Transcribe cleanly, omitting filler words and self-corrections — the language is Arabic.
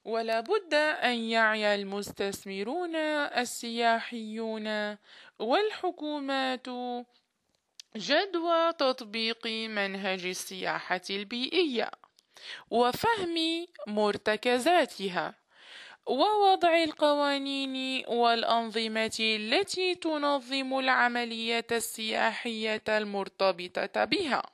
ولا بد أن يعي المستثمرون السياحيون والحكومات جدوى تطبيق منهج السياحة البيئية وفهم مرتكزاتها ووضع القوانين والأنظمة التي تنظم العمليات السياحية المرتبطة بها.